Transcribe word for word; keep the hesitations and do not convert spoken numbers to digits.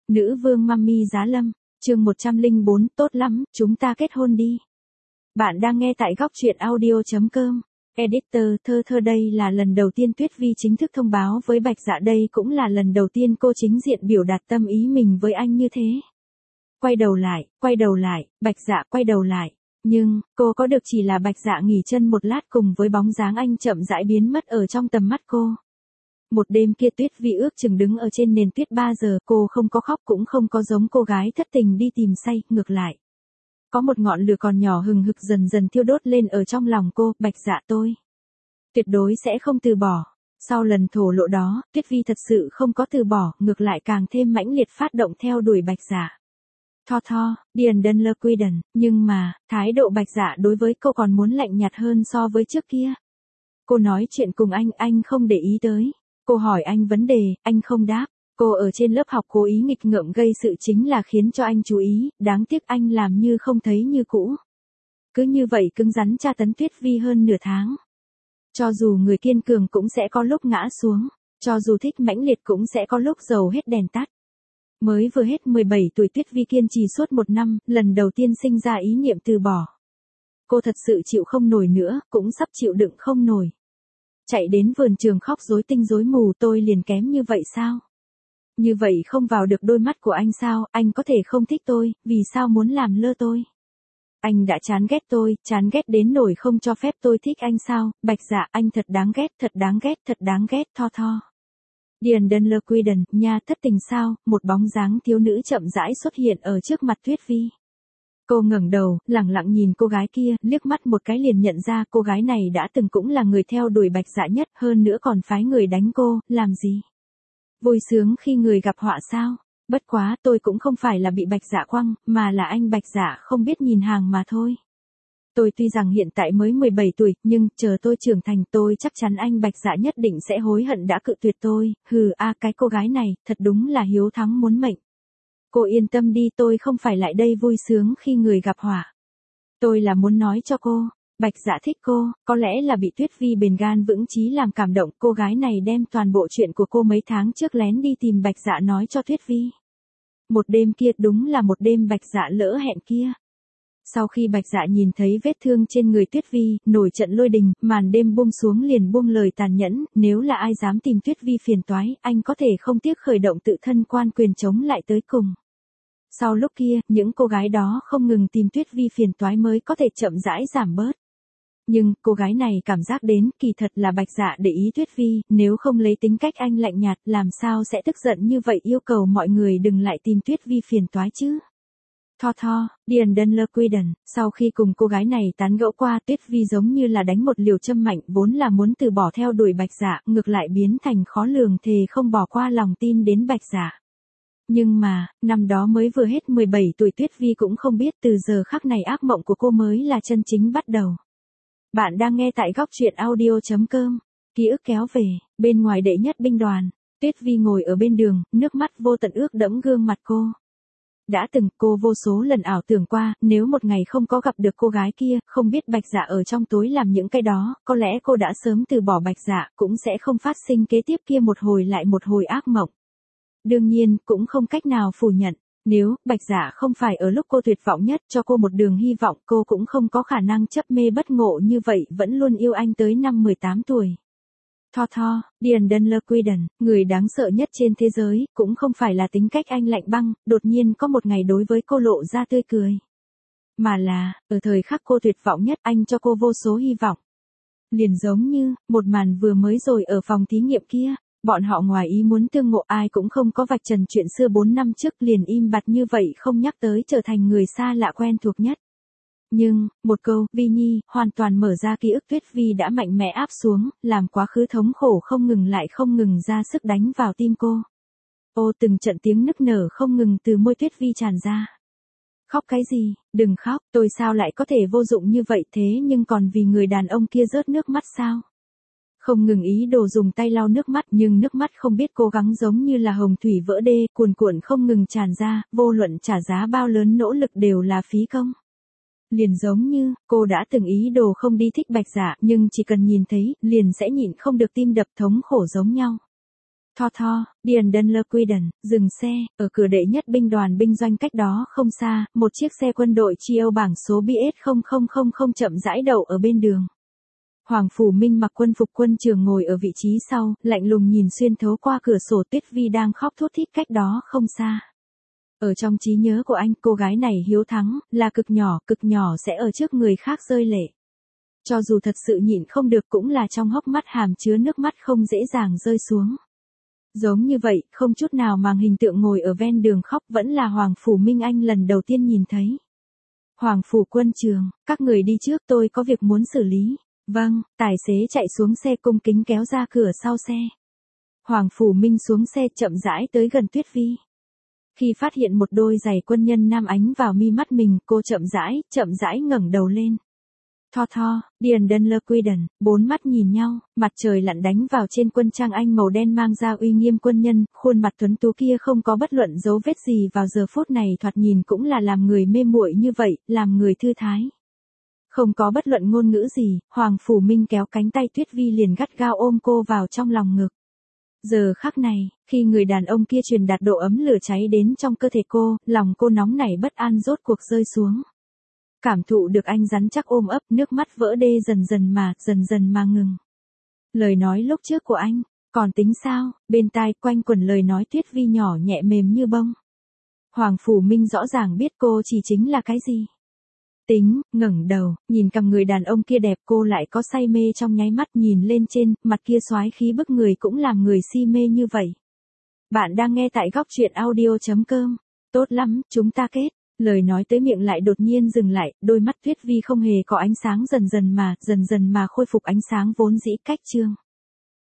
Nữ vương Mummy Giá Lâm, chương một trăm lẻ bốn, tốt lắm, chúng ta kết hôn đi. Bạn đang nghe tại góc truyện audio.com. Editor, thơ thơ đây là lần đầu tiên Tuyết Vi chính thức thông báo với Bạch Dạ, đây cũng là lần đầu tiên cô chính diện biểu đạt tâm ý mình với anh như thế. Quay đầu lại, quay đầu lại, Bạch Dạ quay đầu lại. Nhưng, cô có được chỉ là Bạch Dạ nghỉ chân một lát cùng với bóng dáng anh chậm rãi biến mất ở trong tầm mắt cô. Một đêm kia Tuyết Vi ước chừng đứng ở trên nền tuyết ba giờ, cô không có khóc cũng không có giống cô gái thất tình đi tìm say, ngược lại. Có một ngọn lửa còn nhỏ hừng hực dần dần thiêu đốt lên ở trong lòng cô, Bạch Dạ tôi tuyệt đối sẽ không từ bỏ. Sau lần thổ lộ đó, Tuyết Vi thật sự không có từ bỏ, ngược lại càng thêm mãnh liệt phát động theo đuổi Bạch Dạ. Tho tho, điền đơn lơ quy đần, nhưng mà, thái độ Bạch Dạ đối với cô còn muốn lạnh nhạt hơn so với trước kia. Cô nói chuyện cùng anh, anh không để ý tới. Cô hỏi anh vấn đề, anh không đáp. Cô ở trên lớp học cố ý nghịch ngợm gây sự chính là khiến cho anh chú ý, đáng tiếc anh làm như không thấy như cũ. Cứ như vậy cứng rắn tra tấn Tuyết Vi hơn nửa tháng. Cho dù người kiên cường cũng sẽ có lúc ngã xuống, cho dù thích mãnh liệt cũng sẽ có lúc dầu hết đèn tắt. Mới vừa hết mười bảy tuổi Tuyết Vi kiên trì suốt một năm, lần đầu tiên sinh ra ý niệm từ bỏ. Cô thật sự chịu không nổi nữa, cũng sắp chịu đựng không nổi. Chạy đến vườn trường khóc rối tinh rối mù, tôi liền kém như vậy sao? Như vậy không vào được đôi mắt của anh sao? Anh có thể không thích tôi, vì sao muốn làm lơ tôi? Anh đã chán ghét tôi, chán ghét đến nỗi không cho phép tôi thích anh sao? Bạch Dạ, anh thật đáng ghét, thật đáng ghét, thật đáng ghét, tho tho. Điền đơn lơ quy đần, nha, thất tình sao? Một bóng dáng thiếu nữ chậm rãi xuất hiện ở trước mặt Tuyết Vi. Cô ngẩng đầu, lẳng lặng nhìn cô gái kia, liếc mắt một cái liền nhận ra cô gái này đã từng cũng là người theo đuổi Bạch Dạ nhất, hơn nữa còn phái người đánh cô, làm gì? Vui sướng khi người gặp họa sao? Bất quá tôi cũng không phải là bị Bạch Dạ quăng, mà là anh Bạch Dạ không biết nhìn hàng mà thôi. Tôi tuy rằng hiện tại mới mười bảy tuổi, nhưng chờ tôi trưởng thành tôi chắc chắn anh Bạch Dạ nhất định sẽ hối hận đã cự tuyệt tôi, hừ a cái cô gái này, thật đúng là hiếu thắng muốn mệnh. Cô yên tâm đi, tôi không phải lại đây vui sướng khi người gặp họa. Tôi là muốn nói cho cô, Bạch Dạ thích cô, có lẽ là bị Tuyết Vi bền gan vững chí làm cảm động, cô gái này đem toàn bộ chuyện của cô mấy tháng trước lén đi tìm Bạch Dạ nói cho Tuyết Vi. Một đêm kia đúng là một đêm Bạch Dạ lỡ hẹn kia. Sau khi Bạch Dạ nhìn thấy vết thương trên người Tuyết Vi, nổi trận lôi đình, màn đêm buông xuống liền buông lời tàn nhẫn, nếu là ai dám tìm Tuyết Vi phiền toái, anh có thể không tiếc khởi động tự thân quan quyền chống lại tới cùng. Sau lúc kia, những cô gái đó không ngừng tìm Tuyết Vi phiền toái mới có thể chậm rãi giảm bớt. Nhưng, cô gái này cảm giác đến, kỳ thật là Bạch Dạ để ý Tuyết Vi, nếu không lấy tính cách anh lạnh nhạt, làm sao sẽ tức giận như vậy yêu cầu mọi người đừng lại tìm Tuyết Vi phiền toái chứ. Tho tho, điền đơn lơ quy đần, sau khi cùng cô gái này tán gẫu qua, Tuyết Vi giống như là đánh một liều châm mạnh, vốn là muốn từ bỏ theo đuổi Bạch Dạ, ngược lại biến thành khó lường thề không bỏ qua lòng tin đến Bạch Dạ. Nhưng mà, năm đó mới vừa hết mười bảy tuổi Tuyết Vi cũng không biết từ giờ khắc này ác mộng của cô mới là chân chính bắt đầu. Bạn đang nghe tại góc truyện audio.com. Ký ức kéo về, bên ngoài đệ nhất binh đoàn, Tuyết Vi ngồi ở bên đường, nước mắt vô tận ướt đẫm gương mặt cô. Đã từng cô vô số lần ảo tưởng qua, nếu một ngày không có gặp được cô gái kia, không biết Bạch Dạ ở trong tối làm những cái đó, có lẽ cô đã sớm từ bỏ Bạch Dạ, cũng sẽ không phát sinh kế tiếp kia một hồi lại một hồi ác mộng. Đương nhiên, cũng không cách nào phủ nhận, nếu Bạch Dạ không phải ở lúc cô tuyệt vọng nhất cho cô một đường hy vọng, cô cũng không có khả năng chấp mê bất ngộ như vậy, vẫn luôn yêu anh tới năm mười tám tuổi. Tho tho, điền đơn lơ quy đần, người đáng sợ nhất trên thế giới, cũng không phải là tính cách anh lạnh băng, đột nhiên có một ngày đối với cô lộ ra tươi cười. Mà là, ở thời khắc cô tuyệt vọng nhất anh cho cô vô số hy vọng. Liền giống như, một màn vừa mới rồi ở phòng thí nghiệm kia. Bọn họ ngoài ý muốn tương ngộ, ai cũng không có vạch trần chuyện xưa bốn năm trước, liền im bặt như vậy không nhắc tới, trở thành người xa lạ quen thuộc nhất. Nhưng, một câu, Vi Nhi, hoàn toàn mở ra ký ức Tuyết Vi đã mạnh mẽ áp xuống, làm quá khứ thống khổ không ngừng lại không ngừng ra sức đánh vào tim cô. Ô từng trận tiếng nức nở không ngừng từ môi Tuyết Vi tràn ra. Khóc cái gì, đừng khóc, tôi sao lại có thể vô dụng như vậy thế nhưng còn vì người đàn ông kia rớt nước mắt sao? Không ngừng ý đồ dùng tay lau nước mắt, nhưng nước mắt không biết cố gắng giống như là hồng thủy vỡ đê, cuồn cuộn không ngừng tràn ra, vô luận trả giá bao lớn nỗ lực đều là phí công. Liền giống như, cô đã từng ý đồ không đi thích Bạch Dạ, nhưng chỉ cần nhìn thấy, liền sẽ nhịn không được tim đập thống khổ giống nhau. Tho tho, Điền Đân Lơ Quy Đần, dừng xe, ở cửa đệ nhất binh đoàn binh doanh cách đó không xa, một chiếc xe quân đội chi Âu bảng số B S không không không không chậm rãi đậu ở bên đường. Hoàng Phủ Minh mặc quân phục quân trường ngồi ở vị trí sau, lạnh lùng nhìn xuyên thấu qua cửa sổ. Tuyết Vi đang khóc thút thít cách đó không xa. Ở trong trí nhớ của anh, cô gái này hiếu thắng, là cực nhỏ, cực nhỏ sẽ ở trước người khác rơi lệ. Cho dù thật sự nhịn không được cũng là trong hốc mắt hàm chứa nước mắt không dễ dàng rơi xuống. Giống như vậy, không chút nào màng hình tượng ngồi ở ven đường khóc vẫn là Hoàng Phủ Minh anh lần đầu tiên nhìn thấy. Hoàng Phủ quân trường, các người đi trước, tôi có việc muốn xử lý. Vâng, tài xế chạy xuống xe cung kính kéo ra cửa sau xe. Hoàng Phủ Minh xuống xe chậm rãi tới gần Tuyết Vi. Khi phát hiện một đôi giày quân nhân nam ánh vào mi mắt mình, cô chậm rãi, chậm rãi ngẩng đầu lên. Tho tho, Điền Đân Lơ Quy Đần, bốn mắt nhìn nhau, mặt trời lặn đánh vào trên quân trang anh màu đen mang ra uy nghiêm quân nhân, khuôn mặt tuấn tú kia không có bất luận dấu vết gì vào giờ phút này thoạt nhìn cũng là làm người mê muội như vậy, làm người thư thái. Không có bất luận ngôn ngữ gì, Hoàng Phủ Minh kéo cánh tay Tuyết Vi liền gắt gao ôm cô vào trong lòng ngực. Giờ khắc này, khi người đàn ông kia truyền đạt độ ấm lửa cháy đến trong cơ thể cô, lòng cô nóng nảy bất an rốt cuộc rơi xuống. Cảm thụ được anh rắn chắc ôm ấp, nước mắt vỡ đê dần dần mà, dần dần mà ngừng. Lời nói lúc trước của anh, còn tính sao, bên tai quanh quẩn lời nói Tuyết Vi nhỏ nhẹ mềm như bông. Hoàng Phủ Minh rõ ràng biết cô chỉ chính là cái gì. Tính, ngẩng đầu, nhìn cằm người đàn ông kia đẹp, cô lại có say mê trong nháy mắt, nhìn lên trên, mặt kia soái khí bức người cũng làm người si mê như vậy. Bạn đang nghe tại góc truyện audio chấm com. Tốt lắm, chúng ta kết. Lời nói tới miệng lại đột nhiên dừng lại, đôi mắt Tuyết Vi không hề có ánh sáng dần dần mà, dần dần mà khôi phục ánh sáng vốn dĩ cách chương.